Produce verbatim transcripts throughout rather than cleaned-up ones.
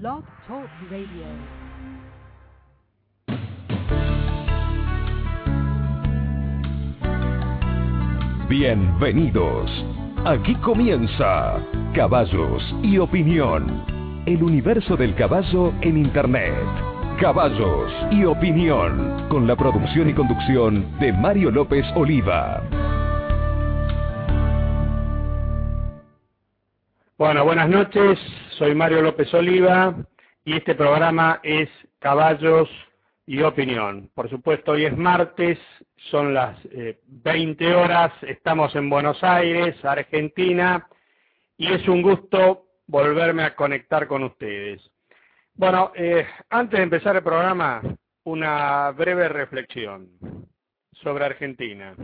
Blog Talk Radio. Bienvenidos. Aquí comienza Caballos y Opinión, el universo del caballo en Internet. Caballos y Opinión, con la producción y conducción de Mario López Oliva. Bueno, buenas noches, soy Mario López Oliva y este programa es Caballos y Opinión. Por supuesto, hoy es martes, son las eh, veinte horas, estamos en Buenos Aires, Argentina, y es un gusto volverme a conectar con ustedes. Bueno, eh, antes de empezar el programa, una breve reflexión sobre Argentina.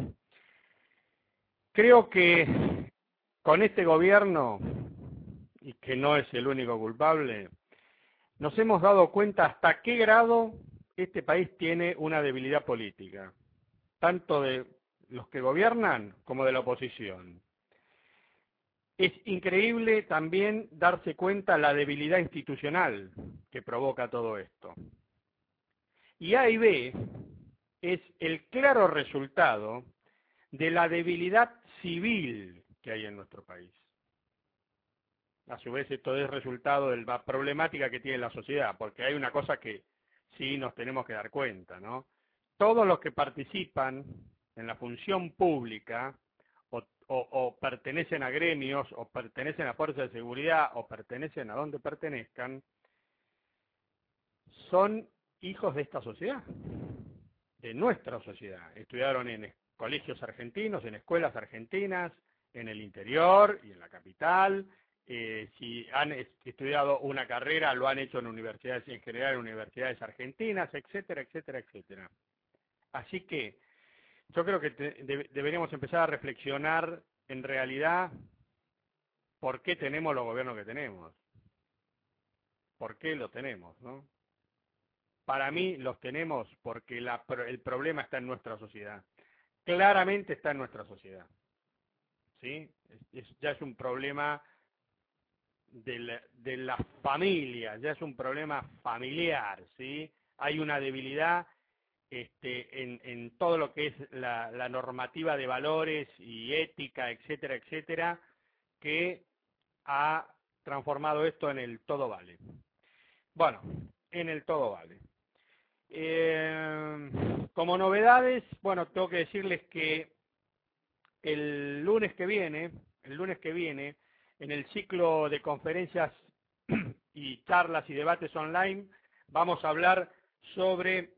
Creo que con este gobierno, y que no es el único culpable, nos hemos dado cuenta hasta qué grado este país tiene una debilidad política, tanto de los que gobiernan como de la oposición. Es increíble también darse cuenta la debilidad institucional que provoca todo esto. Y A y B es el claro resultado de la debilidad civil que hay en nuestro país. A su vez, esto es resultado de la problemática que tiene la sociedad, porque hay una cosa que sí nos tenemos que dar cuenta, ¿no? Todos los que participan en la función pública o, o, o pertenecen a gremios, o pertenecen a fuerzas de seguridad, o pertenecen a donde pertenezcan, son hijos de esta sociedad, de nuestra sociedad. Estudiaron en colegios argentinos, en escuelas argentinas, en el interior y en la capital. Eh, si han estudiado una carrera, lo han hecho en universidades en general, en universidades argentinas, etcétera, etcétera, etcétera. Así que yo creo que te, de, deberíamos empezar a reflexionar en realidad por qué tenemos los gobiernos que tenemos. ¿Por qué los tenemos, no? Para mí los tenemos porque la, el problema está en nuestra sociedad. Claramente está en nuestra sociedad. ¿Sí? Es, es, ya es un problema de la, de la familia, ya es un problema familiar, ¿sí? Hay una debilidad este, en, en todo lo que es la, la normativa de valores y ética, etcétera, etcétera, que ha transformado esto en el todo vale. Bueno, en el todo vale. Eh, como novedades, bueno, tengo que decirles que el lunes que viene, el lunes que viene, en el ciclo de conferencias y charlas y debates online, vamos a hablar sobre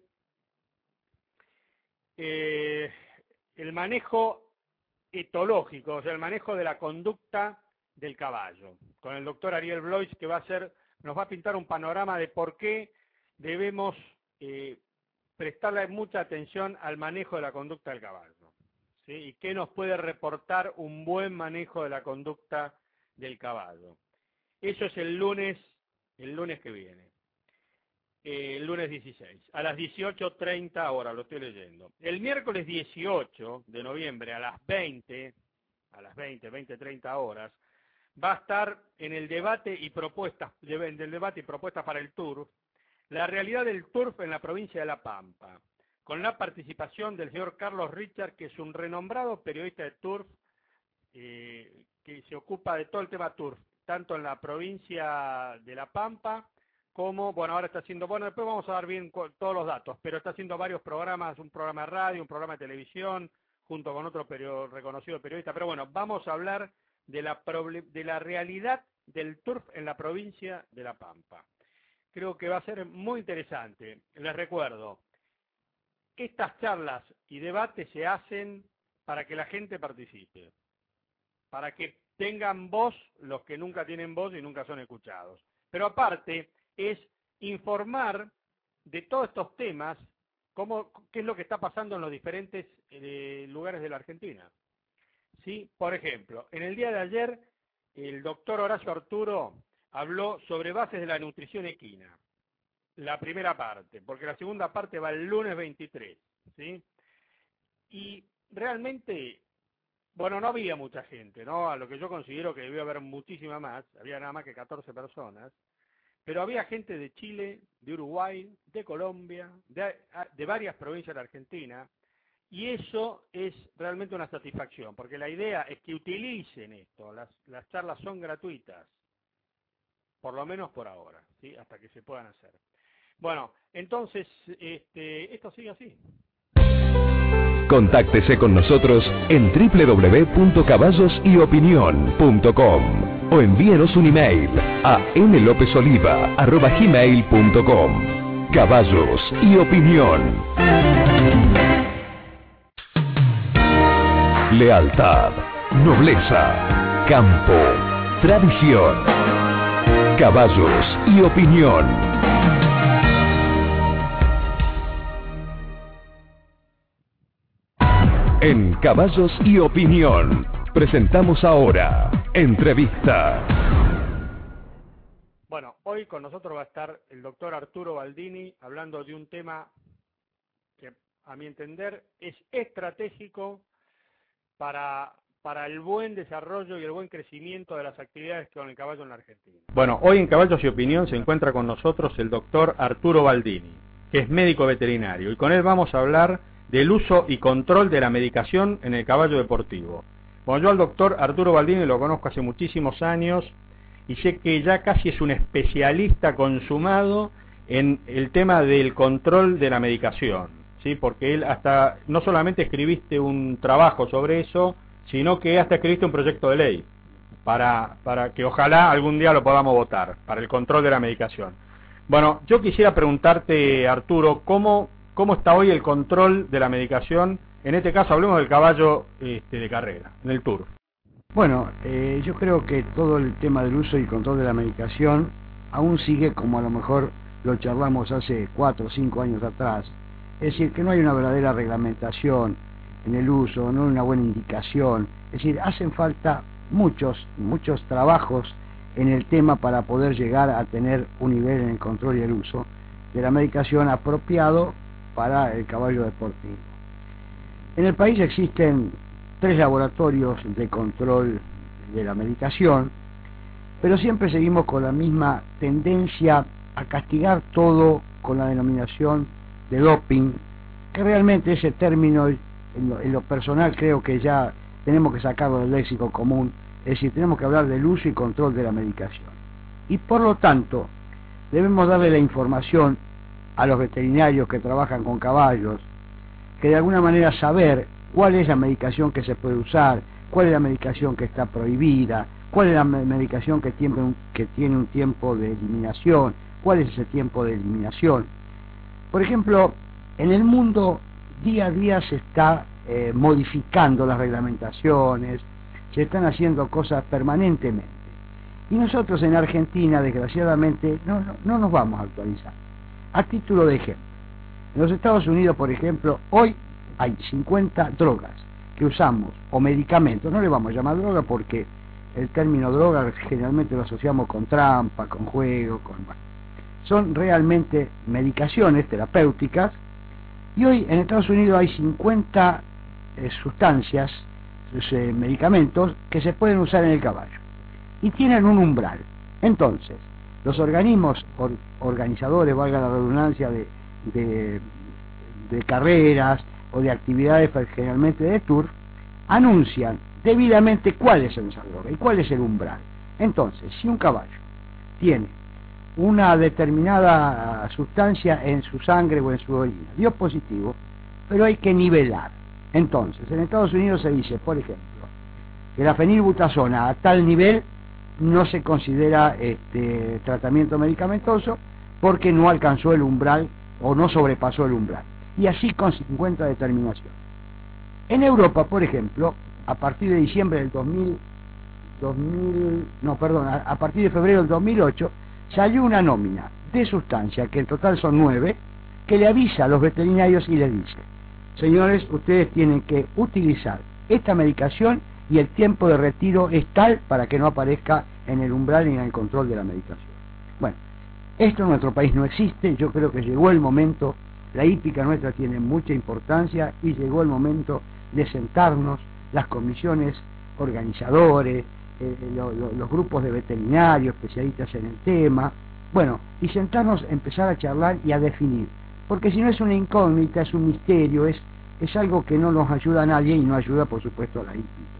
eh, el manejo etológico, o sea, el manejo de la conducta del caballo, con el doctor Ariel Blois, que va a hacer, nos va a pintar un panorama de por qué debemos eh, prestarle mucha atención al manejo de la conducta del caballo, ¿sí? Y qué nos puede reportar un buen manejo de la conducta del caballo. Eso es el lunes, el lunes que viene, eh, el lunes dieciséis, a las dieciocho treinta horas, lo estoy leyendo. El miércoles dieciocho de noviembre a las veinte, a las veinte, veinte treinta horas, va a estar en el debate y propuestas, del debate y propuestas para el turf, la realidad del turf en la provincia de La Pampa, con la participación del señor Carlos Richard, que es un renombrado periodista de turf, eh, que se ocupa de todo el tema turf, tanto en la provincia de La Pampa, como, bueno, ahora está haciendo, bueno, después vamos a dar bien todos los datos, pero está haciendo varios programas, un programa de radio, un programa de televisión, junto con otro perio, reconocido periodista, pero bueno, vamos a hablar de la, de la realidad del turf en la provincia de La Pampa. Creo que va a ser muy interesante. Les recuerdo, estas charlas y debates se hacen para que la gente participe, para que tengan voz los que nunca tienen voz y nunca son escuchados. Pero aparte es informar de todos estos temas, cómo, qué es lo que está pasando en los diferentes eh, lugares de la Argentina. ¿Sí? Por ejemplo, en el día de ayer el doctor Horacio Arturo habló sobre bases de la nutrición equina, la primera parte, porque la segunda parte va el lunes veintitrés, ¿sí? Y realmente, bueno, no había mucha gente, ¿no? A lo que yo considero que debió haber muchísima más, había nada más que catorce personas, pero había gente de Chile, de Uruguay, de Colombia, de, de varias provincias de Argentina, y eso es realmente una satisfacción, porque la idea es que utilicen esto, las, las charlas son gratuitas, por lo menos por ahora, ¿sí? Hasta que se puedan hacer. Bueno, entonces, este, esto sigue así. Contáctese con nosotros en doble u doble u doble u punto caballos y opinión punto com o envíenos un email a n lopez oliva arroba gmail punto com. Caballos y Opinión. Lealtad, nobleza, campo, tradición. Caballos y Opinión. En Caballos y Opinión, presentamos ahora Entrevista. Bueno, hoy con nosotros va a estar el doctor Arturo Baldini hablando de un tema que, a mi entender, es estratégico para, para el buen desarrollo y el buen crecimiento de las actividades con el caballo en la Argentina. Bueno, hoy en Caballos y Opinión se encuentra con nosotros el doctor Arturo Baldini, que es médico veterinario, y con él vamos a hablar del uso y control de la medicación en el caballo deportivo. Bueno, yo al doctor Arturo Baldini lo conozco hace muchísimos años y sé que ya casi es un especialista consumado en el tema del control de la medicación, ¿sí? Porque él hasta, no solamente escribiste un trabajo sobre eso, sino que hasta escribiste un proyecto de ley para, para que ojalá algún día lo podamos votar, para el control de la medicación. Bueno, yo quisiera preguntarte, Arturo, ¿cómo... ¿Cómo está hoy el control de la medicación? En este caso hablemos del caballo este, de carrera, en el Tour. Bueno, eh, yo creo que todo el tema del uso y control de la medicación aún sigue como a lo mejor lo charlamos hace cuatro o cinco años atrás. Es decir, que no hay una verdadera reglamentación en el uso, no hay una buena indicación. Es decir, hacen falta muchos, muchos trabajos en el tema para poder llegar a tener un nivel en el control y el uso de la medicación apropiado para el caballo deportivo. En el país existen tres laboratorios de control de la medicación, pero siempre seguimos con la misma tendencia a castigar todo con la denominación de doping, que realmente ese término, en lo, en lo personal creo que ya tenemos que sacarlo del léxico común, es decir, tenemos que hablar del uso y control de la medicación. Y por lo tanto, debemos darle la información a los veterinarios que trabajan con caballos, que de alguna manera saber cuál es la medicación que se puede usar, cuál es la medicación que está prohibida, cuál es la medicación que tiene un, que tiene un tiempo de eliminación, cuál es ese tiempo de eliminación. Por ejemplo, en el mundo día a día se está eh, modificando las reglamentaciones, se están haciendo cosas permanentemente. Y nosotros en Argentina, desgraciadamente, no, no, no nos vamos a actualizar. A título de ejemplo, en los Estados Unidos, por ejemplo, hoy hay cincuenta drogas que usamos, o medicamentos, no le vamos a llamar droga porque el término droga generalmente lo asociamos con trampa, con juego, con... son realmente medicaciones terapéuticas, y hoy en Estados Unidos hay cincuenta eh, sustancias, eh, medicamentos que se pueden usar en el caballo, y tienen un umbral. Entonces, los organismos or, organizadores, valga la redundancia, de, de, de carreras o de actividades generalmente de tour, anuncian debidamente cuál es esa droga y cuál es el umbral. Entonces, si un caballo tiene una determinada sustancia en su sangre o en su orina, dio positivo, pero hay que nivelar. Entonces, en Estados Unidos se dice, por ejemplo, que la fenilbutazona a tal nivel no se considera este tratamiento medicamentoso porque no alcanzó el umbral o no sobrepasó el umbral, y así con cincuenta determinaciones. En Europa, por ejemplo, a partir de diciembre del dos mil, dos mil no, perdón, a, a partir de febrero del dos mil ocho salió una nómina de sustancia, que en total son nueve, que le avisa a los veterinarios y les dice: señores, ustedes tienen que utilizar esta medicación y el tiempo de retiro es tal para que no aparezca en el umbral ni en el control de la medicación. Bueno, esto en nuestro país no existe. Yo creo que llegó el momento, la hípica nuestra tiene mucha importancia y llegó el momento de sentarnos, las comisiones organizadores, eh, lo, lo, los grupos de veterinarios especialistas en el tema, Bueno, y sentarnos, empezar a charlar y a definir, porque si no es una incógnita, es un misterio, es, es algo que no nos ayuda a nadie y no ayuda, por supuesto, a la hípica.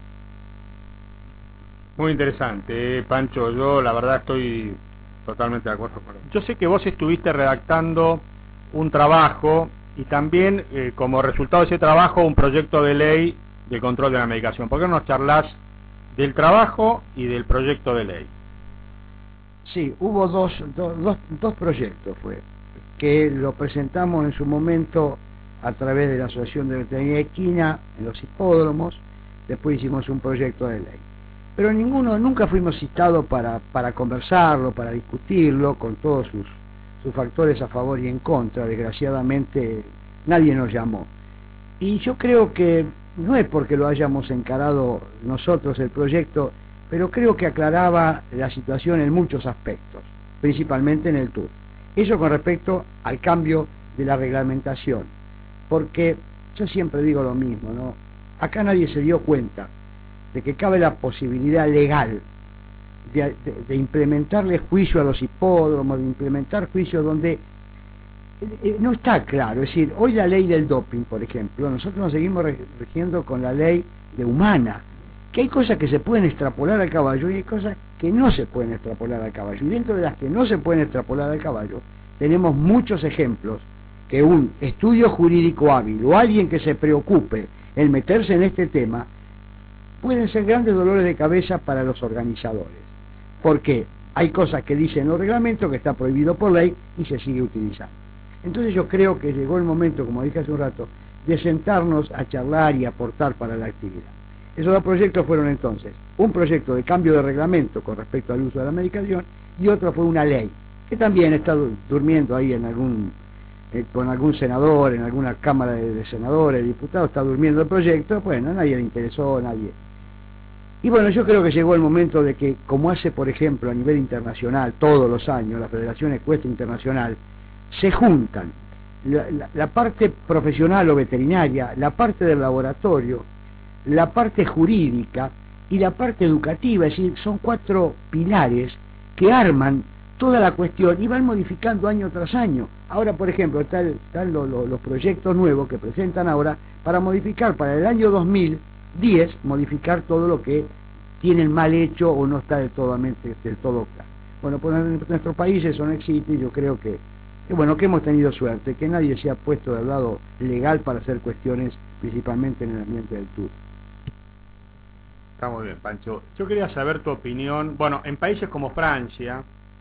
Muy interesante, eh, Pancho, yo la verdad estoy totalmente de acuerdo con eso. Yo sé que vos estuviste redactando un trabajo y también eh, como resultado de ese trabajo un proyecto de ley de control de la medicación. ¿Por qué no nos charlas del trabajo y del proyecto de ley? Sí, hubo dos, dos, dos, dos proyectos, fue, que lo presentamos en su momento a través de la Asociación de Veterinaria Equina en los hipódromos, después hicimos un proyecto de ley. Pero ninguno, nunca fuimos citados para, para conversarlo, para discutirlo, con todos sus, sus factores a favor y en contra. Desgraciadamente nadie nos llamó. Y yo creo que no es porque lo hayamos encarado nosotros el proyecto, pero creo que aclaraba la situación en muchos aspectos, principalmente en el T U R. Eso con respecto al cambio de la reglamentación, porque yo siempre digo lo mismo, ¿no? Acá nadie se dio cuenta de que cabe la posibilidad legal de, de, de implementarle juicio a los hipódromos, de implementar juicio donde eh, no está claro. Es decir, hoy la ley del doping, por ejemplo, nosotros nos seguimos rigiendo con la ley de humana, que hay cosas que se pueden extrapolar al caballo y hay cosas que no se pueden extrapolar al caballo. Y dentro de las que no se pueden extrapolar al caballo, tenemos muchos ejemplos que un estudio jurídico hábil o alguien que se preocupe en meterse en este tema pueden ser grandes dolores de cabeza para los organizadores, porque hay cosas que dicen los reglamentos que está prohibido por ley y se sigue utilizando. Entonces yo creo que llegó el momento, como dije hace un rato, de sentarnos a charlar y aportar para la actividad. Esos dos proyectos fueron entonces un proyecto de cambio de reglamento con respecto al uso de la medicación y otro fue una ley que también está durmiendo ahí en algún eh, con algún senador, en alguna cámara de, de senadores, de diputados, está durmiendo el proyecto. Bueno, a nadie le interesó, a nadie. Y bueno, yo creo que llegó el momento de que, como hace por ejemplo a nivel internacional todos los años la Federación Ecuestre Internacional, se juntan la, la, la parte profesional o veterinaria, la parte del laboratorio, la parte jurídica y la parte educativa. Es decir, son cuatro pilares que arman toda la cuestión y van modificando año tras año. Ahora, por ejemplo, están, están lo, lo, los proyectos nuevos que presentan ahora para modificar para el año dos mil diez, modificar todo lo que tienen mal hecho o no está del todo, del todo claro. Bueno, pues en nuestro país eso no existe y yo creo que, que bueno, que hemos tenido suerte, que nadie se ha puesto del lado legal para hacer cuestiones principalmente en el ambiente del T U R. Está muy bien, Pancho. Yo quería saber tu opinión. Bueno, en países como Francia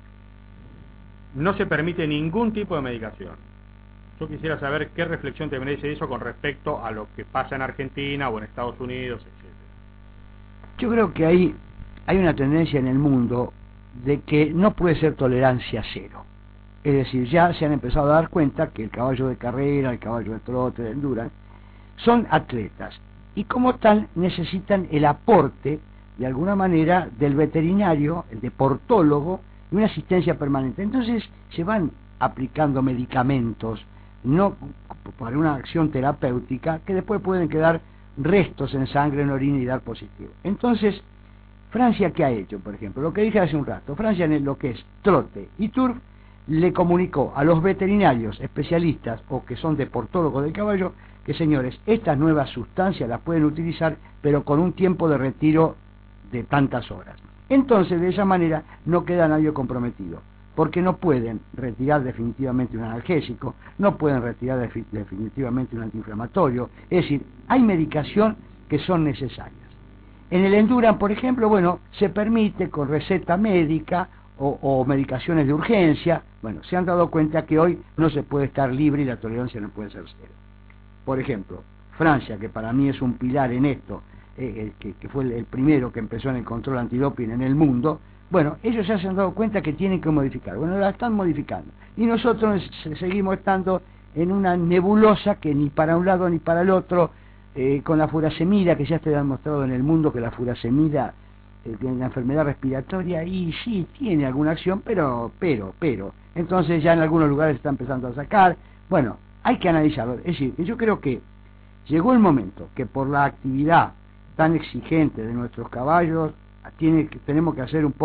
no se permite ningún tipo de medicación. Yo quisiera saber qué reflexión te merece eso con respecto a lo que pasa en Argentina o en Estados Unidos, etcétera. Yo creo que hay, hay una tendencia en el mundo de que no puede ser tolerancia cero. Es decir, ya se han empezado a dar cuenta que el caballo de carrera, el caballo de trote, de endurance, son atletas y como tal necesitan el aporte, de alguna manera, del veterinario, el deportólogo, y una asistencia permanente. Entonces se van aplicando medicamentos, no para una acción terapéutica, que después pueden quedar restos en sangre, en orina y dar positivo. Entonces, Francia, ¿qué ha hecho, por ejemplo? Lo que dije hace un rato, Francia en lo que es trote y turf, le comunicó a los veterinarios especialistas o que son deportólogos del caballo, que señores, estas nuevas sustancias las pueden utilizar, pero con un tiempo de retiro de tantas horas. Entonces, de esa manera, no queda nadie comprometido, porque no pueden retirar definitivamente un analgésico, no pueden retirar defi- definitivamente un antiinflamatorio, es decir, hay medicación que son necesarias. En el Endurance, por ejemplo, bueno, se permite con receta médica o, o medicaciones de urgencia. Bueno, se han dado cuenta que hoy no se puede estar libre y la tolerancia no puede ser cero. Por ejemplo, Francia, que para mí es un pilar en esto, eh, que, que fue el, el primero que empezó en el control antidoping en el mundo, bueno, ellos ya se han dado cuenta que tienen que modificar. Bueno, la están modificando. Y nosotros seguimos estando en una nebulosa que ni para un lado ni para el otro, eh, con la furasemida, que ya está demostrado en el mundo que la furasemida eh, tiene una enfermedad respiratoria y sí, tiene alguna acción, pero, pero, pero. Entonces ya en algunos lugares se está empezando a sacar. Bueno, hay que analizarlo. Es decir, yo creo que llegó el momento que por la actividad tan exigente de nuestros caballos, tiene que, tenemos que hacer un poco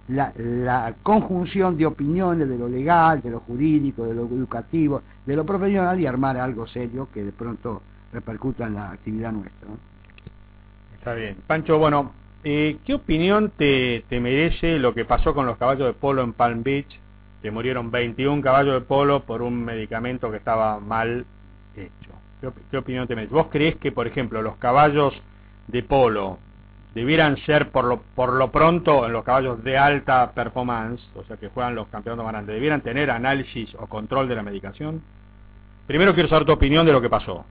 la, la conjunción de opiniones de lo legal, de lo jurídico, de lo educativo, de lo profesional y armar algo serio que de pronto repercuta en la actividad nuestra, ¿no? Está bien. Pancho, bueno, eh, ¿qué opinión te, te merece lo que pasó con los caballos de polo en Palm Beach? Que murieron veintiún caballos de polo por un medicamento que estaba mal hecho. ¿Qué, op qué opinión te merece? ¿Vos creés que, por ejemplo, los caballos de polo debieran ser por lo, por lo pronto en los caballos de alta performance, o sea que juegan los campeonatos más grandes, debieran tener análisis o control de la medicación? Primero quiero saber tu opinión de lo que pasó.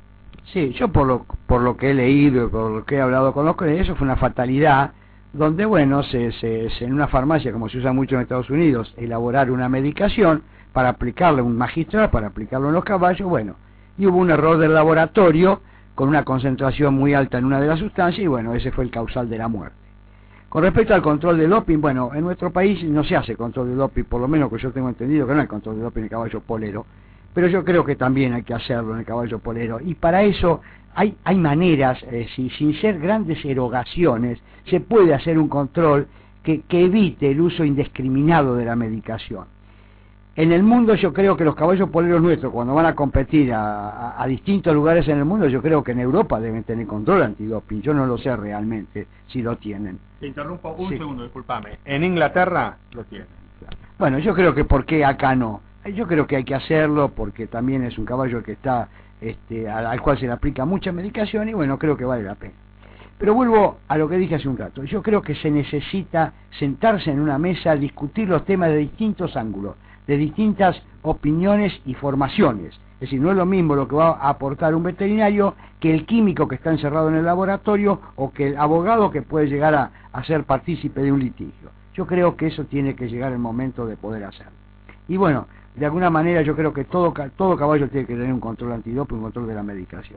Sí, yo por lo, por lo que he leído y por lo que he hablado con los colegas, eso fue una fatalidad, donde, bueno, se, se, se, en una farmacia, como se usa mucho en Estados Unidos, elaborar una medicación para aplicarle un magistral, para aplicarlo en los caballos, bueno, y hubo un error del laboratorio con una concentración muy alta en una de las sustancias, y bueno, ese fue el causal de la muerte. Con respecto al control del doping, bueno, en nuestro país no se hace control de doping, por lo menos que yo tengo entendido que no hay control de doping en el caballo polero, pero yo creo que también hay que hacerlo en el caballo polero, y para eso hay, hay maneras, eh, si, sin ser grandes erogaciones, se puede hacer un control que, que evite el uso indiscriminado de la medicación. En el mundo yo creo que los caballos poleros nuestros, cuando van a competir a, a, a distintos lugares en el mundo, yo creo que en Europa deben tener control antidoping, yo no lo sé realmente si lo tienen. Te interrumpo un Sí. segundo, discúlpame. En Inglaterra lo tienen. Bueno, yo creo que ¿por qué acá no? Yo creo que hay que hacerlo porque también es un caballo que está, este, al, al cual se le aplica mucha medicación y bueno, creo que vale la pena. Pero vuelvo a lo que dije hace un rato, yo creo que se necesita sentarse en una mesa, discutir los temas de distintos ángulos, de distintas opiniones y formaciones. Es decir, no es lo mismo lo que va a aportar un veterinario que el químico que está encerrado en el laboratorio o que el abogado que puede llegar a, a ser partícipe de un litigio. Yo creo que eso tiene que llegar el momento de poder hacerlo. Y bueno, de alguna manera yo creo que todo, todo caballo tiene que tener un control antidoping, un control de la medicación.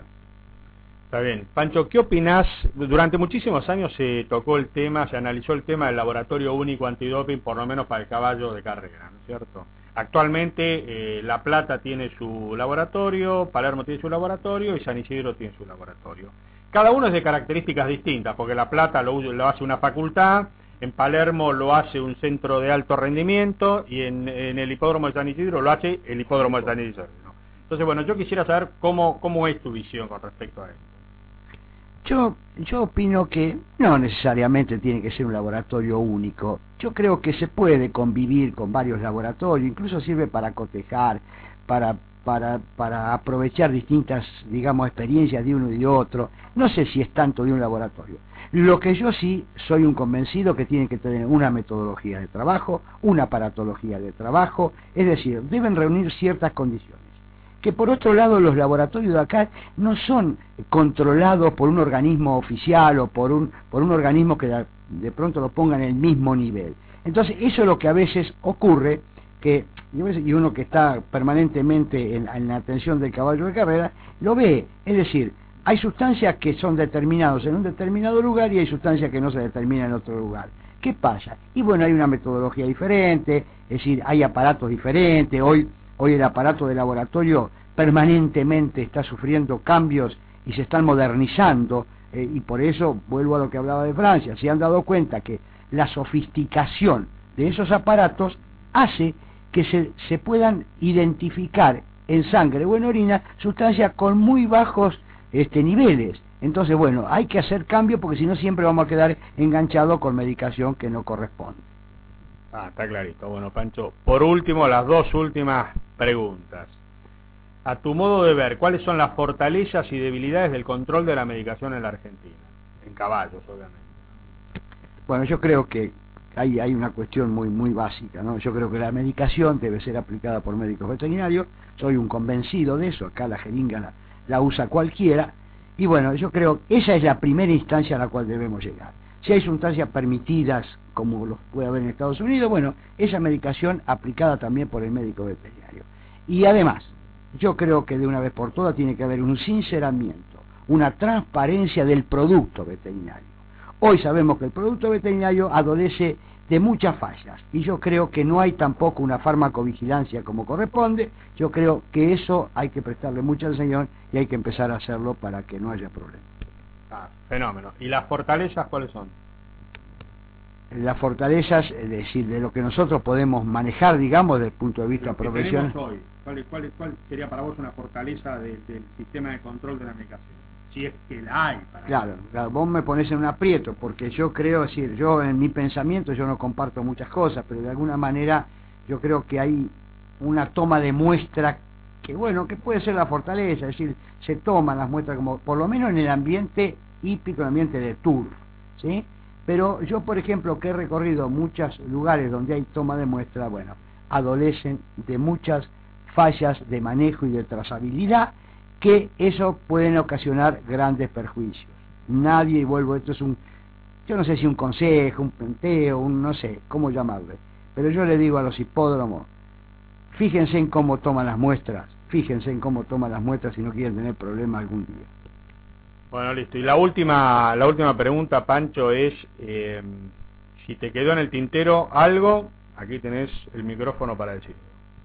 Está bien. Pancho, ¿qué opinás? Durante muchísimos años se tocó el tema, se analizó el tema del laboratorio único antidoping, por lo menos para el caballo de carrera, ¿no es cierto? Actualmente eh, La Plata tiene su laboratorio, Palermo tiene su laboratorio y San Isidro tiene su laboratorio. Cada uno es de características distintas, porque La Plata lo, lo hace una facultad, en Palermo lo hace un centro de alto rendimiento y en, en el hipódromo de San Isidro lo hace el hipódromo de San Isidro, ¿no? Entonces, bueno, yo quisiera saber cómo, cómo es tu visión con respecto a esto. Yo, yo opino que no necesariamente tiene que ser un laboratorio único. Yo creo que se puede convivir con varios laboratorios, incluso sirve para cotejar, para, para, para aprovechar distintas, digamos, experiencias de uno y de otro. No sé si es tanto de un laboratorio. Lo que yo sí soy un convencido que tiene que tener una metodología de trabajo, una aparatología de trabajo, es decir, deben reunir ciertas condiciones. Que por otro lado los laboratorios de acá no son controlados por un organismo oficial o por un, por un organismo que de, de pronto lo ponga en el mismo nivel. Entonces eso es lo que a veces ocurre, que y uno que está permanentemente en, en la atención del caballo de carrera, lo ve, es decir, hay sustancias que son determinadas en un determinado lugar y hay sustancias que no se determinan en otro lugar. ¿Qué pasa? Y bueno, hay una metodología diferente, es decir, hay aparatos diferentes, hoy Hoy el aparato de laboratorio permanentemente está sufriendo cambios y se están modernizando, eh, y por eso vuelvo a lo que hablaba de Francia, se han dado cuenta que la sofisticación de esos aparatos hace que se, se puedan identificar en sangre o en orina sustancias con muy bajos este, niveles. Entonces, bueno, hay que hacer cambio porque si no siempre vamos a quedar enganchados con medicación que no corresponde. Ah, está clarito. Bueno, Pancho, por último, las dos últimas preguntas. A tu modo de ver, ¿cuáles son las fortalezas y debilidades del control de la medicación en la Argentina? En caballos, obviamente. Bueno, yo creo que hay, hay una cuestión muy muy básica, ¿no? Yo creo que la medicación debe ser aplicada por médicos veterinarios, soy un convencido de eso, acá la jeringa la, la usa cualquiera, y bueno, yo creo que esa es la primera instancia a la cual debemos llegar. Si hay sustancias permitidas, como los puede haber en Estados Unidos, bueno, esa medicación aplicada también por el médico veterinario. Y además, yo creo que de una vez por todas tiene que haber un sinceramiento, una transparencia del producto veterinario. Hoy sabemos que el producto veterinario adolece de muchas fallas, y yo creo que no hay tampoco una farmacovigilancia como corresponde. Yo creo que eso hay que prestarle mucha atención y hay que empezar a hacerlo para que no haya problemas. Ah, fenómeno. ¿Y las fortalezas cuáles son? las fortalezas, es decir, de lo que nosotros podemos manejar, digamos, desde el punto de vista profesional. Hoy, ¿cuál, cuál, ¿Cuál sería para vos una fortaleza de, del sistema de control de la medicación? Si es que la hay. Para claro, claro, vos me pones en un aprieto, porque yo creo, es decir, yo en mi pensamiento, yo no comparto muchas cosas, pero de alguna manera yo creo que hay una toma de muestra que, bueno, que puede ser la fortaleza, es decir, se toman las muestras como, por lo menos en el ambiente hípico, el ambiente de turf, ¿sí? Pero yo, por ejemplo, que he recorrido muchos lugares donde hay toma de muestra, bueno, adolecen de muchas fallas de manejo y de trazabilidad, que eso pueden ocasionar grandes perjuicios. Nadie, y vuelvo, esto es un, yo no sé si un consejo, un planteo, un no sé cómo llamarle, pero yo le digo a los hipódromos, fíjense en cómo toman las muestras, fíjense en cómo toman las muestras si no quieren tener problemas algún día. Bueno, listo. Y la última, la última pregunta, Pancho, es eh, si te quedó en el tintero algo, aquí tenés el micrófono para decirlo.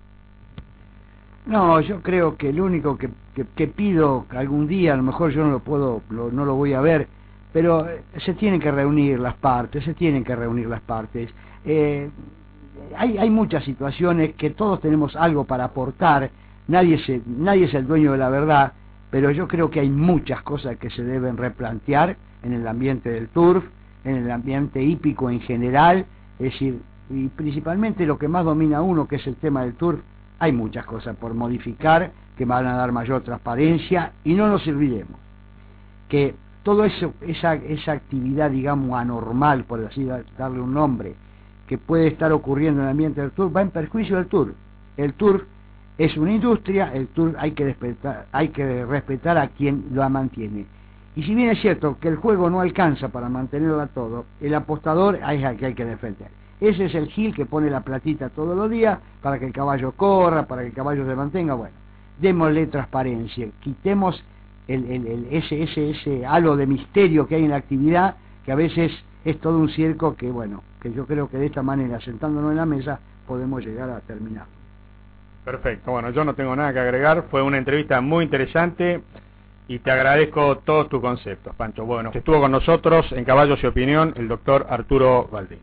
No, yo creo que lo único que, que, que pido algún día, a lo mejor yo no lo puedo, lo, no lo voy a ver, pero eh, se tienen que reunir las partes, se tienen que reunir las partes. Eh, hay, hay muchas situaciones que todos tenemos algo para aportar, nadie, se, nadie es el dueño de la verdad, pero yo creo que hay muchas cosas que se deben replantear en el ambiente del turf, en el ambiente hípico en general, es decir, y principalmente lo que más domina uno, que es el tema del turf. Hay muchas cosas por modificar que van a dar mayor transparencia, y no nos olvidemos que toda esa, esa actividad, digamos, anormal, por así darle un nombre, que puede estar ocurriendo en el ambiente del turf, va en perjuicio del turf. El turf es una industria, el turf hay que respetar, hay que respetar a quien la mantiene. Y si bien es cierto que el juego no alcanza para mantenerla todo, el apostador es al que hay que defender. Ese es el gil que pone la platita todos los días para que el caballo corra, para que el caballo se mantenga. Bueno, démosle transparencia, quitemos el, el, el, ese, ese, ese halo de misterio que hay en la actividad, que a veces es todo un circo que, bueno, que yo creo que de esta manera, sentándonos en la mesa, podemos llegar a terminar. Perfecto, bueno, yo no tengo nada que agregar, fue una entrevista muy interesante y te agradezco todos tus conceptos, Pancho. Bueno, estuvo con nosotros en Caballos y Opinión el doctor Arturo Baldini.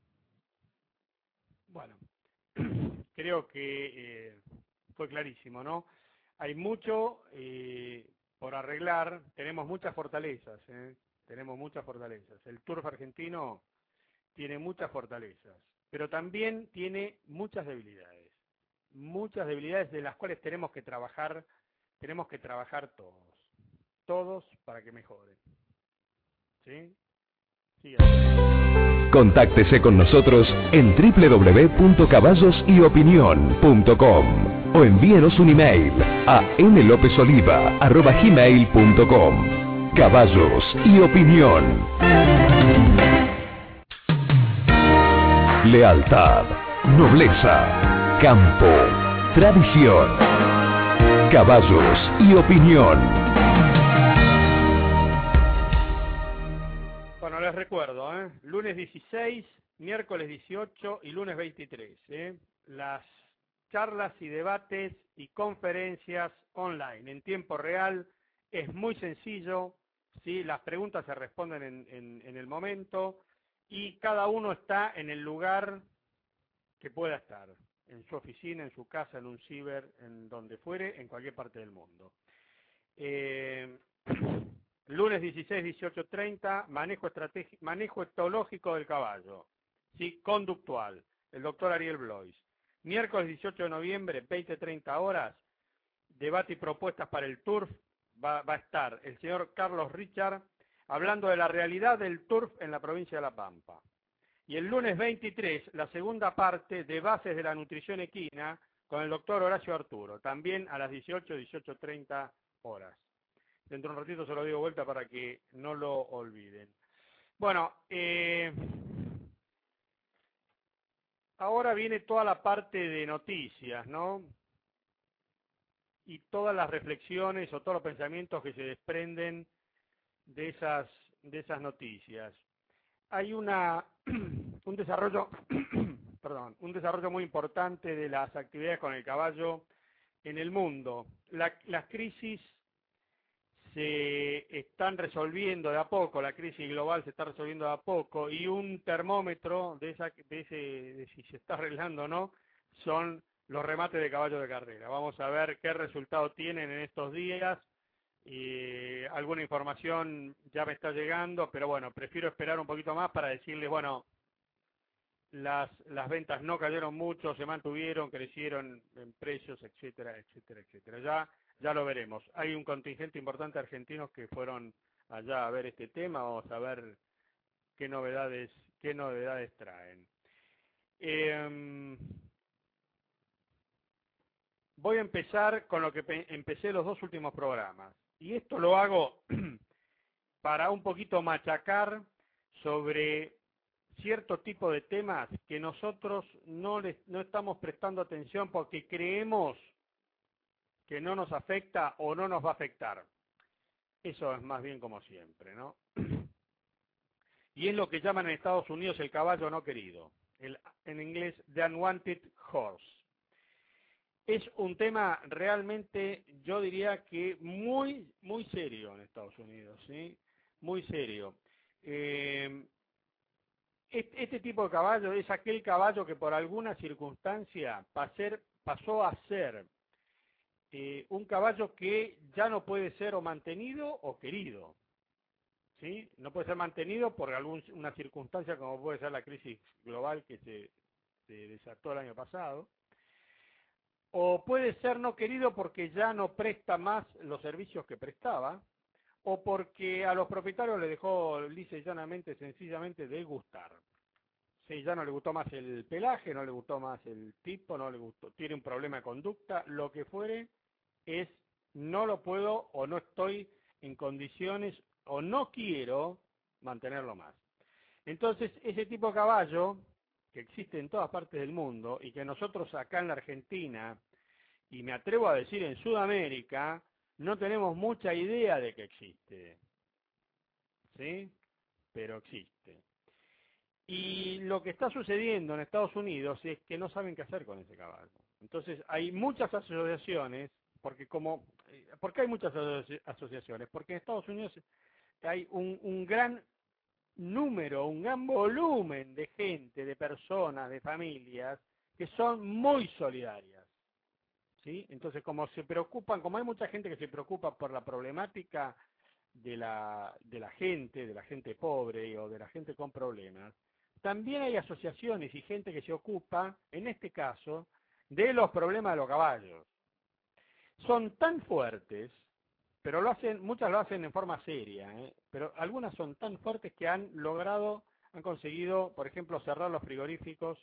Bueno, creo que eh, fue clarísimo, ¿no? Hay mucho eh, por arreglar, tenemos muchas fortalezas, ¿eh? tenemos muchas fortalezas. El turf argentino tiene muchas fortalezas, pero también tiene muchas debilidades, muchas debilidades de las cuales tenemos que trabajar, tenemos que trabajar todos, todos para que mejoren. ¿Sí? Sí, Contáctese con nosotros en doble u doble u doble u punto caballos y opinión punto com o envíenos un email a n lopez oliva arroba gmail punto com. Caballos y Opinión. Lealtad, nobleza, campo, tradición. Caballos y Opinión. Bueno, les recuerdo, ¿eh? lunes dieciséis, miércoles dieciocho y lunes veintitrés, ¿eh? las charlas y debates y conferencias online en tiempo real. Es muy sencillo, ¿sí? Las preguntas se responden en, en, en el momento y cada uno está en el lugar que pueda estar, en su oficina, en su casa, en un ciber, en donde fuere, en cualquier parte del mundo. Eh, lunes dieciséis, dieciocho treinta, manejo estratégico, manejo etológico del caballo, ¿sí? Conductual, el doctor Ariel Blois. Miércoles dieciocho de noviembre, veinte treinta horas, debate y propuestas para el turf, va, va a estar el señor Carlos Richard hablando de la realidad del turf en la provincia de La Pampa. Y el lunes veintitrés, la segunda parte de bases de la nutrición equina con el doctor Horacio Arturo, también a las dieciocho, dieciocho treinta horas. Dentro de un ratito se lo digo vuelta para que no lo olviden. Bueno, eh, ahora viene toda la parte de noticias, ¿no? Y todas las reflexiones o todos los pensamientos que se desprenden de esas, de esas noticias. Hay una, un desarrollo, perdón, un desarrollo muy importante de las actividades con el caballo en el mundo. La, las crisis se están resolviendo de a poco, la crisis global se está resolviendo de a poco, y un termómetro de, esa, de, ese, de si se está arreglando o no, son los remates de caballo de carrera. Vamos a ver qué resultado tienen en estos días, y alguna información ya me está llegando, pero bueno, prefiero esperar un poquito más para decirles, bueno, las, las ventas no cayeron mucho, se mantuvieron, crecieron en precios, etcétera, etcétera, etcétera. Ya Ya lo veremos. Hay un contingente importante de argentinos que fueron allá a ver este tema. Vamos a ver qué novedades, qué novedades traen. Eh, voy a empezar con lo que empecé los dos últimos programas. Y esto lo hago para un poquito machacar sobre cierto tipo de temas que nosotros no, les, no estamos prestando atención porque creemos que no nos afecta o no nos va a afectar. Eso es más bien como siempre, ¿no? Y es lo que llaman en Estados Unidos el caballo no querido, el, en inglés the unwanted horse. Es un tema realmente, yo diría que muy, muy serio en Estados Unidos, ¿sí? Muy serio. Eh, este, este tipo de caballo es aquel caballo que por alguna circunstancia pasar, pasó a ser Eh, un caballo que ya no puede ser o mantenido o querido, ¿sí? No puede ser mantenido por alguna circunstancia como puede ser la crisis global que se, se desató el año pasado, o puede ser no querido porque ya no presta más los servicios que prestaba, o porque a los propietarios les dejó lisa y llanamente, sencillamente de gustar. Sí, ya no le gustó más el pelaje, no le gustó más el tipo, no le gustó, tiene un problema de conducta, lo que fuere, es no lo puedo o no estoy en condiciones o no quiero mantenerlo más. Entonces, ese tipo de caballo, que existe en todas partes del mundo y que nosotros acá en la Argentina, y me atrevo a decir en Sudamérica, no tenemos mucha idea de que existe. ¿Sí? Pero existe. Y lo que está sucediendo en Estados Unidos es que no saben qué hacer con ese caballo. Entonces, hay muchas asociaciones. Porque como, ¿por qué hay muchas asociaciones? Porque en Estados Unidos hay un, un gran número, un gran volumen de gente, de personas, de familias, que son muy solidarias, ¿sí? Entonces, como se preocupan, como hay mucha gente que se preocupa por la problemática de la, de la gente, de la gente pobre o de la gente con problemas, también hay asociaciones y gente que se ocupa, en este caso, de los problemas de los caballos. Son tan fuertes, pero lo hacen, muchas lo hacen en forma seria, ¿eh? Pero algunas son tan fuertes que han logrado, han conseguido, por ejemplo, cerrar los frigoríficos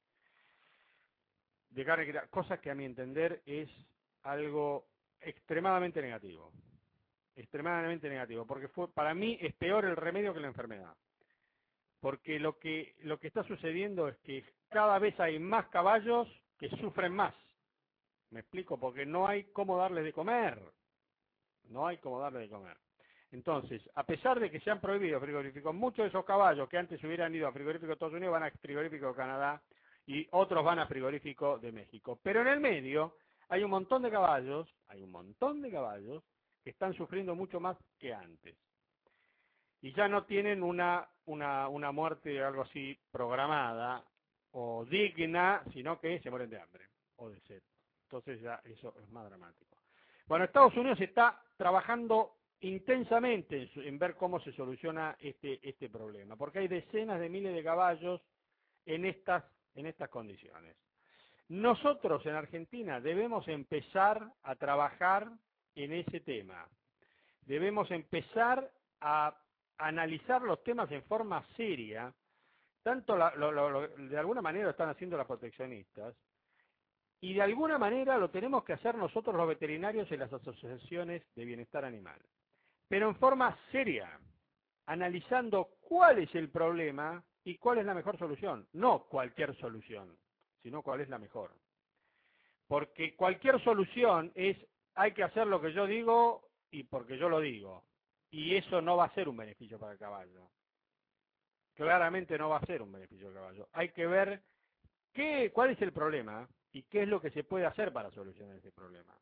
de carne, cosa que a mi entender es algo extremadamente negativo, extremadamente negativo, porque fue, para mí es peor el remedio que la enfermedad, porque lo que, lo que está sucediendo es que cada vez hay más caballos que sufren más. Me explico, porque no hay cómo darles de comer. No hay cómo darles de comer. Entonces, a pesar de que se han prohibido frigoríficos, muchos de esos caballos que antes hubieran ido a frigorífico de Estados Unidos van a frigorífico de Canadá y otros van a frigorífico de México. Pero en el medio hay un montón de caballos, hay un montón de caballos que están sufriendo mucho más que antes. Y ya no tienen una, una, una muerte o algo así programada o digna, sino que se mueren de hambre o de sed. Entonces ya eso es más dramático. Bueno, Estados Unidos está trabajando intensamente en, en ver cómo se soluciona este, este problema, porque hay decenas de miles de caballos en estas, en estas condiciones. Nosotros en Argentina debemos empezar a trabajar en ese tema. Debemos empezar a analizar los temas en forma seria, tanto la, lo, lo, lo, de alguna manera lo están haciendo los proteccionistas, y de alguna manera lo tenemos que hacer nosotros los veterinarios en las asociaciones de bienestar animal. Pero en forma seria, analizando cuál es el problema y cuál es la mejor solución. No cualquier solución, sino cuál es la mejor. Porque cualquier solución es, hay que hacer lo que yo digo y porque yo lo digo. Y eso no va a ser un beneficio para el caballo. Claramente no va a ser un beneficio para el caballo. Hay que ver qué, cuál es el problema y qué es lo que se puede hacer para solucionar ese problema.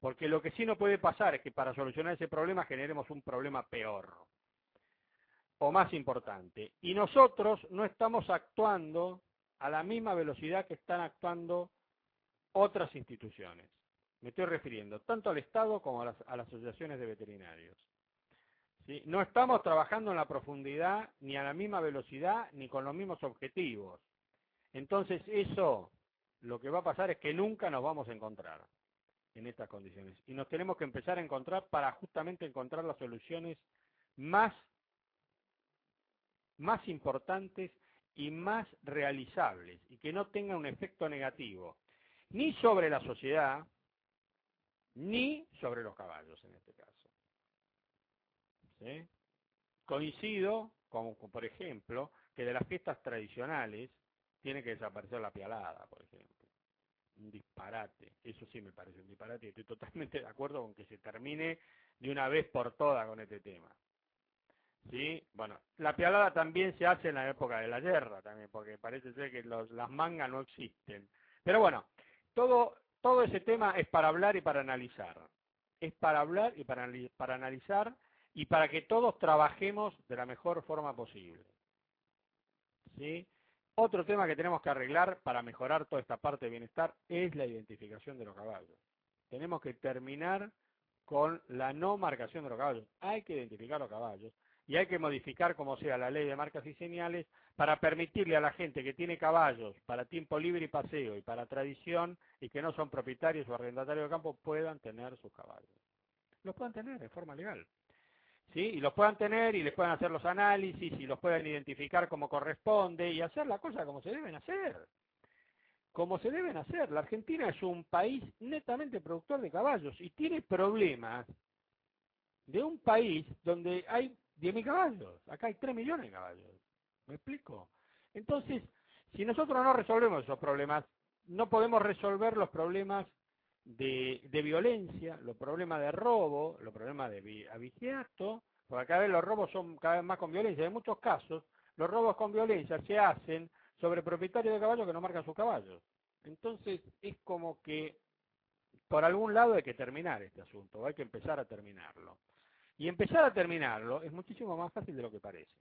Porque lo que sí no puede pasar es que para solucionar ese problema generemos un problema peor o más importante. Y nosotros no estamos actuando a la misma velocidad que están actuando otras instituciones. Me estoy refiriendo tanto al Estado como a las, a las asociaciones de veterinarios. ¿Sí? No estamos trabajando en la profundidad, ni a la misma velocidad, ni con los mismos objetivos. Entonces eso, lo que va a pasar es que nunca nos vamos a encontrar en estas condiciones. Y nos tenemos que empezar a encontrar para justamente encontrar las soluciones más, más importantes y más realizables, y que no tengan un efecto negativo, ni sobre la sociedad, ni sobre los caballos en este caso. ¿Sí? Coincido, como, como por ejemplo, que de las fiestas tradicionales tiene que desaparecer la pialada, por ejemplo. Un disparate, eso sí me parece un disparate, y estoy totalmente de acuerdo con que se termine de una vez por todas con este tema. ¿Sí? Bueno, la pialada también se hace en la época de la guerra, también, porque parece ser que los, las mangas no existen. Pero bueno, todo, todo ese tema es para hablar y para analizar. Es para hablar y para, para analizar y para que todos trabajemos de la mejor forma posible. ¿Sí? Otro tema que tenemos que arreglar para mejorar toda esta parte de bienestar es la identificación de los caballos. Tenemos que terminar con la no marcación de los caballos. Hay que identificar los caballos y hay que modificar como sea la ley de marcas y señales para permitirle a la gente que tiene caballos para tiempo libre y paseo y para tradición y que no son propietarios o arrendatarios de campo puedan tener sus caballos. Los puedan tener de forma legal. ¿Sí? Y los puedan tener y les puedan hacer los análisis y los puedan identificar como corresponde y hacer la cosa como se deben hacer. Como se deben hacer. La Argentina es un país netamente productor de caballos y tiene problemas de un país donde hay diez mil caballos. Acá hay tres millones de caballos. ¿Me explico? Entonces, si nosotros no resolvemos esos problemas, no podemos resolver los problemas de, de violencia, los problemas de robo, los problemas de abigeato, porque cada vez los robos son cada vez más con violencia. En muchos casos, los robos con violencia se hacen sobre propietarios de caballos que no marcan sus caballos. Entonces, es como que por algún lado hay que terminar este asunto, o hay que empezar a terminarlo. Y empezar a terminarlo es muchísimo más fácil de lo que parece.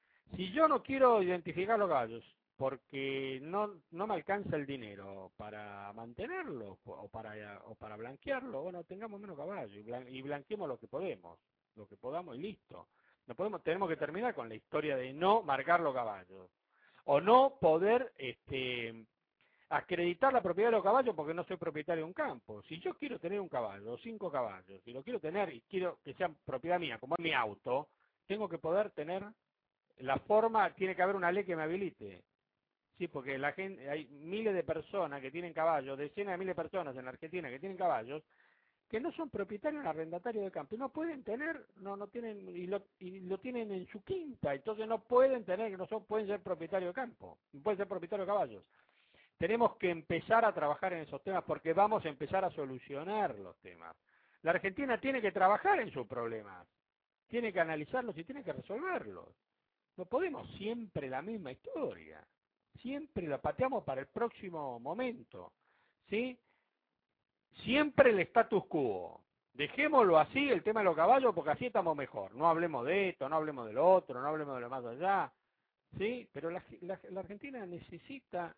Si yo no quiero identificar los caballos porque no, no me alcanza el dinero para mantenerlos o para, o para blanquearlo, bueno, tengamos menos caballos y, blan, y blanqueemos lo que podemos, lo que podamos y listo. No podemos, tenemos que terminar con la historia de no marcar los caballos o no poder este, acreditar la propiedad de los caballos porque no soy propietario de un campo. Si yo quiero tener un caballo o cinco caballos y lo quiero tener y quiero que sean propiedad mía, como es mi auto, tengo que poder tener la forma, tiene que haber una ley que me habilite. Sí, porque la gente, hay miles de personas que tienen caballos, decenas de miles de personas en la Argentina que tienen caballos, que no son propietarios ni arrendatarios de campo, y no pueden tener, no, no tienen, y lo, y lo tienen en su quinta, entonces no pueden tener, no son, pueden ser propietarios de campo, no pueden ser propietarios de caballos. Tenemos que empezar a trabajar en esos temas porque vamos a empezar a solucionar los temas. La Argentina tiene que trabajar en sus problemas, tiene que analizarlos y tiene que resolverlos. No podemos siempre la misma historia. Siempre la pateamos para el próximo momento, ¿sí? Siempre el status quo. Dejémoslo así, el tema de los caballos, porque así estamos mejor. No hablemos de esto, no hablemos de lo otro, no hablemos de lo más allá, ¿sí? Pero la, la, la Argentina necesita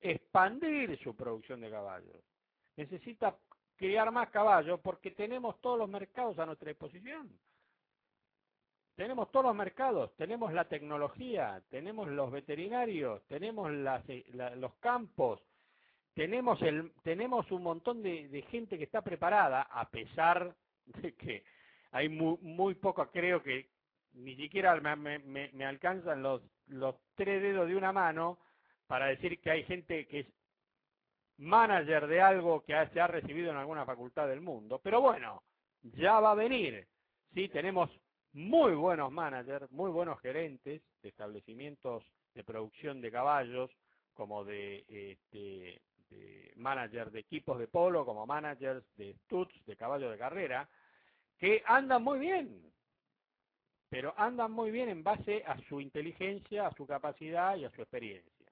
expandir su producción de caballos. Necesita criar más caballos porque tenemos todos los mercados a nuestra disposición. Tenemos todos los mercados, tenemos la tecnología, tenemos los veterinarios, tenemos las, la, los campos, tenemos, el, tenemos un montón de, de gente que está preparada, a pesar de que hay muy, muy poco, creo que ni siquiera me, me, me alcanzan los, los tres dedos de una mano para decir que hay gente que es manager de algo que ha, se ha recibido en alguna facultad del mundo. Pero bueno, ya va a venir, ¿sí? Tenemos muy buenos managers, muy buenos gerentes de establecimientos de producción de caballos, como de, este, de manager de equipos de polo, como managers de tuts, de caballos de carrera, que andan muy bien, pero andan muy bien en base a su inteligencia, a su capacidad y a su experiencia.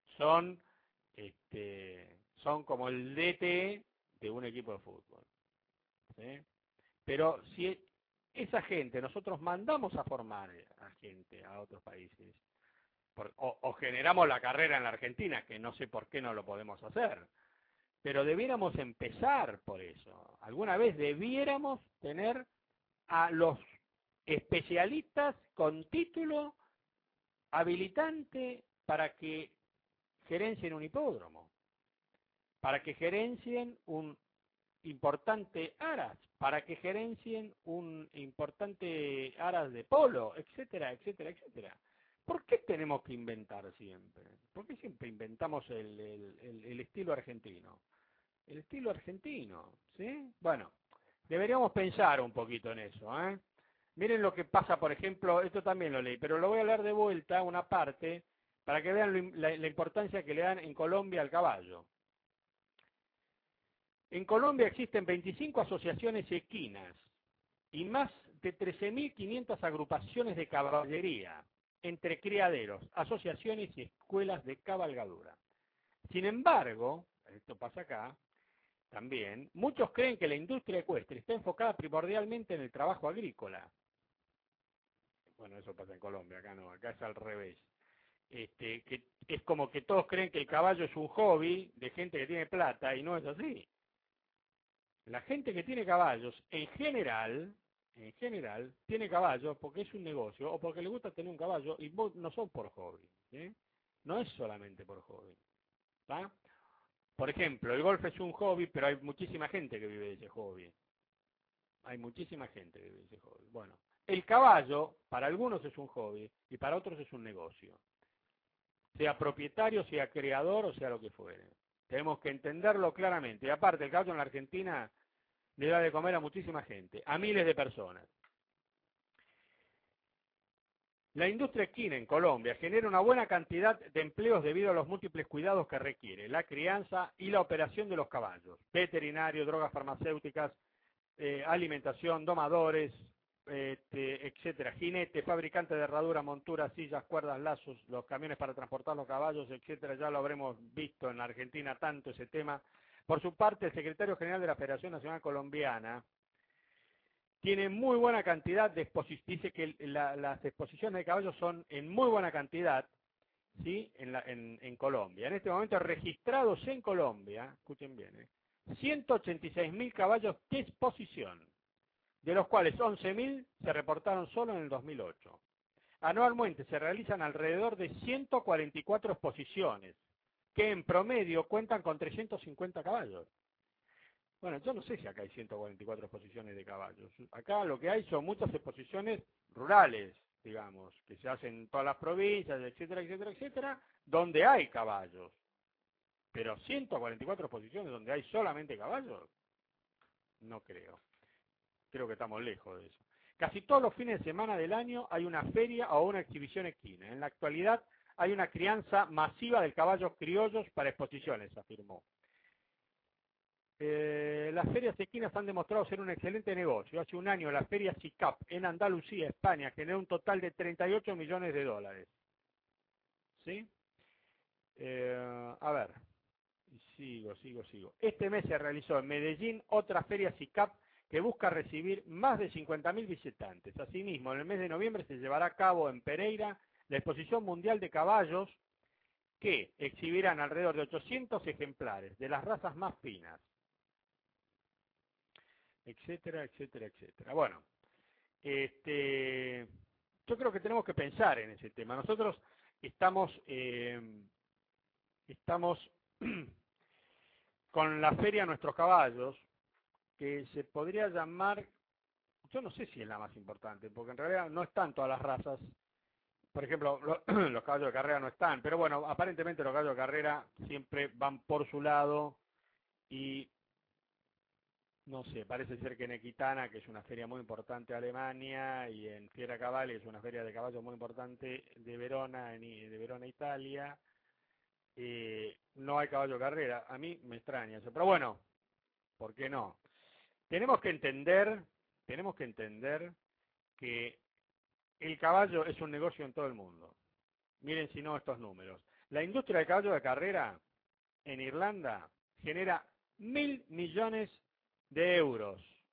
Son, este, son como el D T de un equipo de fútbol. ¿sí? Pero si esa gente, nosotros mandamos a formar a gente a otros países, por, o, o generamos la carrera en la Argentina, que no sé por qué no lo podemos hacer, pero debiéramos empezar por eso. Alguna vez debiéramos tener a los especialistas con título habilitante para que gerencien un hipódromo, para que gerencien un importante aras, para que gerencien un importante aras de polo, etcétera, etcétera, etcétera. ¿Por qué tenemos que inventar siempre? ¿Por qué siempre inventamos el, el, el, el estilo argentino? El estilo argentino, ¿sí? Bueno, deberíamos pensar un poquito en eso, ¿eh? Miren lo que pasa, por ejemplo, esto también lo leí, pero lo voy a hablar de vuelta, una parte, para que vean la, la importancia que le dan en Colombia al caballo. En Colombia existen veinticinco asociaciones equinas y más de trece mil quinientas agrupaciones de caballería, entre criaderos, asociaciones y escuelas de cabalgadura. Sin embargo, esto pasa acá, también, muchos creen que la industria ecuestre está enfocada primordialmente en el trabajo agrícola. Bueno, eso pasa en Colombia, acá no, acá es al revés. Este, que es como que todos creen que el caballo es un hobby de gente que tiene plata, y no es así. La gente que tiene caballos, en general, en general, tiene caballos porque es un negocio o porque le gusta tener un caballo y no son por hobby, ¿sí? No es solamente por hobby, ¿tá? Por ejemplo, el golf es un hobby, pero hay muchísima gente que vive de ese hobby. Hay muchísima gente que vive de ese hobby. Bueno, el caballo, para algunos es un hobby y para otros es un negocio. Sea propietario, sea creador o sea lo que fuere. Tenemos que entenderlo claramente. Y aparte, el caballo en la Argentina le da de comer a muchísima gente, a miles de personas. La industria equina en Colombia genera una buena cantidad de empleos debido a los múltiples cuidados que requiere la crianza y la operación de los caballos, veterinario, drogas farmacéuticas, eh, alimentación, domadores, este, etcétera, jinete, fabricante de herradura, monturas, sillas, cuerdas, lazos, los camiones para transportar los caballos, etcétera. Ya lo habremos visto en la Argentina tanto ese tema. Por su parte, el secretario general de la Federación Nacional Colombiana tiene muy buena cantidad de exposiciones, dice que la, las exposiciones de caballos son en muy buena cantidad, ¿sí? en, la, en, en Colombia. En este momento registrados en Colombia, escuchen bien, ¿eh? ciento ochenta y seis mil caballos de exposición, de los cuales once mil se reportaron solo en el dos mil ocho. Anualmente se realizan alrededor de ciento cuarenta y cuatro exposiciones, que en promedio cuentan con trescientos cincuenta caballos. Bueno, yo no sé si acá hay ciento cuarenta y cuatro exposiciones de caballos. Acá lo que hay son muchas exposiciones rurales, digamos, que se hacen en todas las provincias, etcétera, etcétera, etcétera, donde hay caballos. Pero ciento cuarenta y cuatro exposiciones donde hay solamente caballos, no creo. Creo que estamos lejos de eso. Casi todos los fines de semana del año hay una feria o una exhibición equina. En la actualidad hay una crianza masiva de caballos criollos para exposiciones, afirmó. Eh, las ferias equinas han demostrado ser un excelente negocio. Hace un año la feria S I C A P en Andalucía, España, generó un total de treinta y ocho millones de dólares. ¿Sí? Eh, a ver, sigo, sigo, sigo. Este mes se realizó en Medellín otra feria S I C A P que busca recibir más de cincuenta mil visitantes. Asimismo, en el mes de noviembre se llevará a cabo en Pereira la Exposición Mundial de Caballos, que exhibirán alrededor de ochocientos ejemplares de las razas más finas, etcétera, etcétera, etcétera. Bueno, este, yo creo que tenemos que pensar en ese tema. Nosotros estamos, eh, estamos con la feria Nuestros Caballos, que se podría llamar, yo no sé si es la más importante, porque en realidad no están todas las razas. Por ejemplo, lo, los caballos de carrera no están, pero bueno, aparentemente los caballos de carrera siempre van por su lado y no sé, parece ser que en Equitana, que es una feria muy importante de Alemania, y en Fiera Cavalli, es una feria de caballos muy importante de Verona, en, de Verona, Italia, eh, no hay caballo de carrera. A mí me extraña eso, pero bueno, ¿por qué no? Tenemos que entender, tenemos que entender que el caballo es un negocio en todo el mundo. Miren si no estos números. La industria del caballo de carrera en Irlanda genera mil millones de euros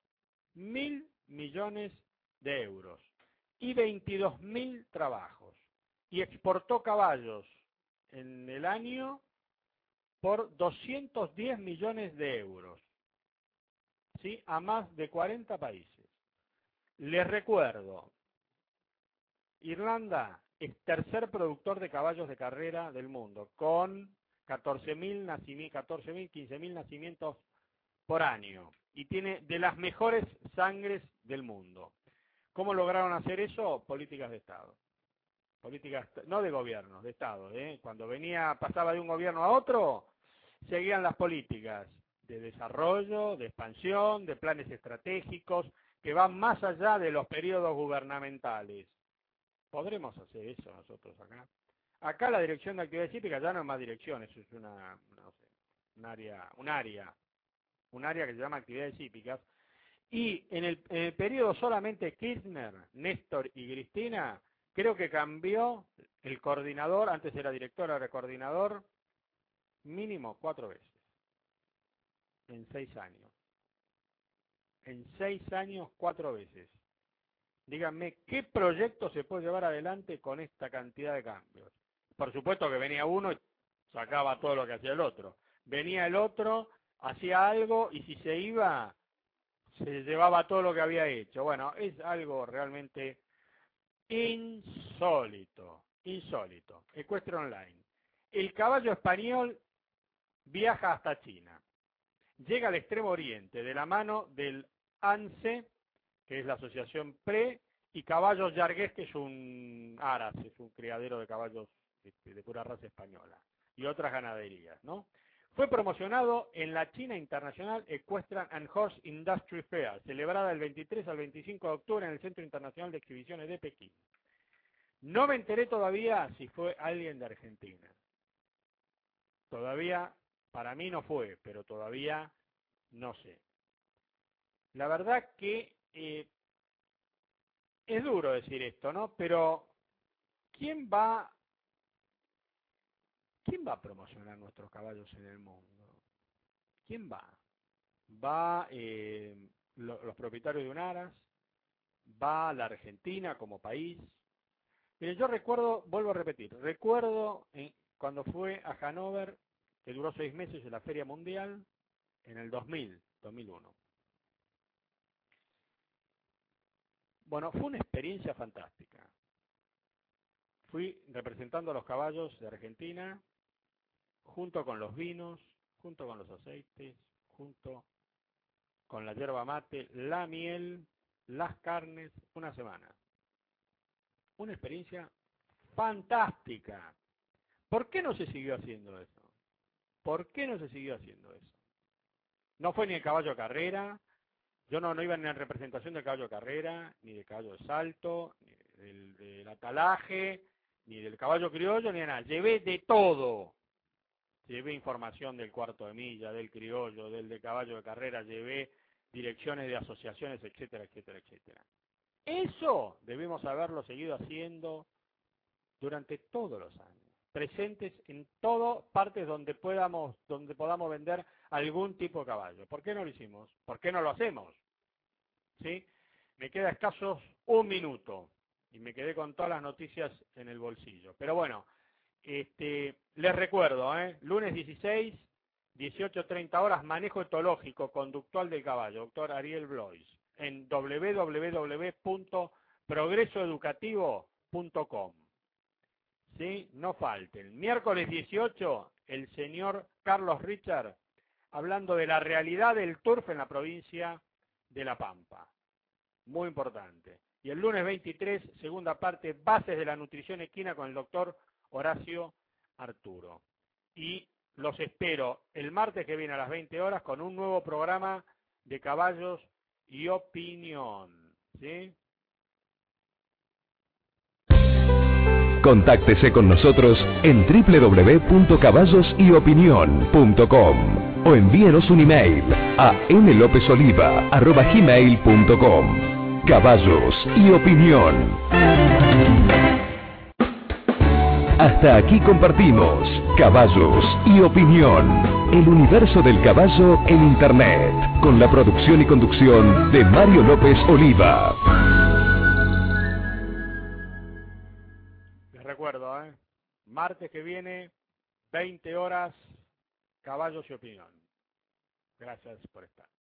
mil millones de euros y veintidós mil trabajos. Y exportó caballos en el año por doscientos diez millones de euros, ¿sí? A más de cuarenta países. Les recuerdo, Irlanda es tercer productor de caballos de carrera del mundo, con catorce mil, catorce mil, quince mil nacimientos por año, y tiene de las mejores sangres del mundo. ¿Cómo lograron hacer eso? Políticas de Estado. Políticas, no de gobierno, de Estado, ¿eh? Cuando venía, pasaba de un gobierno a otro, seguían las políticas de desarrollo, de expansión, de planes estratégicos, que van más allá de los periodos gubernamentales. ¿Podremos hacer eso nosotros acá? Acá la Dirección de Actividades Hípicas ya no es más dirección, eso es una, no sé, un área, un área, un área que se llama Actividades Hípicas. Y en el, en el periodo solamente Kirchner, Néstor y Cristina, creo que cambió el coordinador, antes era director, ahora coordinador, mínimo cuatro veces, en seis años. En seis años, cuatro veces. Díganme, ¿qué proyecto se puede llevar adelante con esta cantidad de cambios? Por supuesto que venía uno y sacaba todo lo que hacía el otro. Venía el otro, hacía algo y si se iba, se llevaba todo lo que había hecho. Bueno, es algo realmente insólito, insólito. Ecuestre Online. El caballo español viaja hasta China. Llega al Extremo Oriente de la mano del A N S E, que es la Asociación Pre, y Caballos Yargués, que es un aras, es un criadero de caballos de, de pura raza española, y otras ganaderías, ¿no? Fue promocionado en la China International Equestrian and Horse Industry Fair, celebrada del veintitrés al veinticinco de octubre en el Centro Internacional de Exhibiciones de Pekín. No me enteré todavía si fue alguien de Argentina. Todavía, para mí no fue, pero todavía no sé. La verdad que eh, es duro decir esto, ¿no? Pero ¿quién va, quién va a promocionar nuestros caballos en el mundo? ¿Quién va? ¿Va eh, lo, los propietarios de un aras? ¿Va la Argentina como país? Miren, yo recuerdo, vuelvo a repetir, recuerdo eh, cuando fue a Hannover, que duró seis meses en la Feria Mundial, en el dos mil, dos mil uno. Bueno, fue una experiencia fantástica. Fui representando a los caballos de Argentina, junto con los vinos, junto con los aceites, junto con la yerba mate, la miel, las carnes, una semana. Una experiencia fantástica. ¿Por qué no se siguió haciendo eso? ¿Por qué no se siguió haciendo eso? No fue ni el caballo de carrera. Yo no, no iba ni en representación del caballo de carrera, ni del caballo de salto, ni del, del atalaje, ni del caballo criollo, ni de nada. Llevé de todo. Llevé información del cuarto de milla, del criollo, del de caballo de carrera, llevé direcciones de asociaciones, etcétera, etcétera, etcétera. Eso debemos haberlo seguido haciendo durante todos los años, presentes en todas partes donde podamos, donde podamos vender algún tipo de caballo. ¿Por qué no lo hicimos? ¿Por qué no lo hacemos? ¿Sí? Me queda escasos un minuto y me quedé con todas las noticias en el bolsillo. Pero bueno, este, les recuerdo, ¿eh? lunes dieciséis, dieciocho treinta horas, manejo etológico conductual del caballo, doctor Ariel Blois, en doble u doble u doble u punto progreso educativo punto com. ¿Sí? No falten. Miércoles dieciocho, el señor Carlos Richard, hablando de la realidad del turf en la provincia de La Pampa. Muy importante. Y el lunes veintitrés, segunda parte, bases de la nutrición equina con el doctor Horacio Arturo. Y los espero el martes que viene a las veinte horas con un nuevo programa de caballos y opinión. ¿Sí? Contáctese con nosotros en doble u doble u doble u punto caballos y opinión punto com o envíenos un email a m lopez oliva arroba gmail punto com. Caballos y opinión. Hasta aquí compartimos Caballos y Opinión, el universo del caballo en Internet, con la producción y conducción de Mario López Oliva. Les recuerdo, ¿eh? Martes que viene, veinte horas, Caballos y Opinión. Gracias por estar.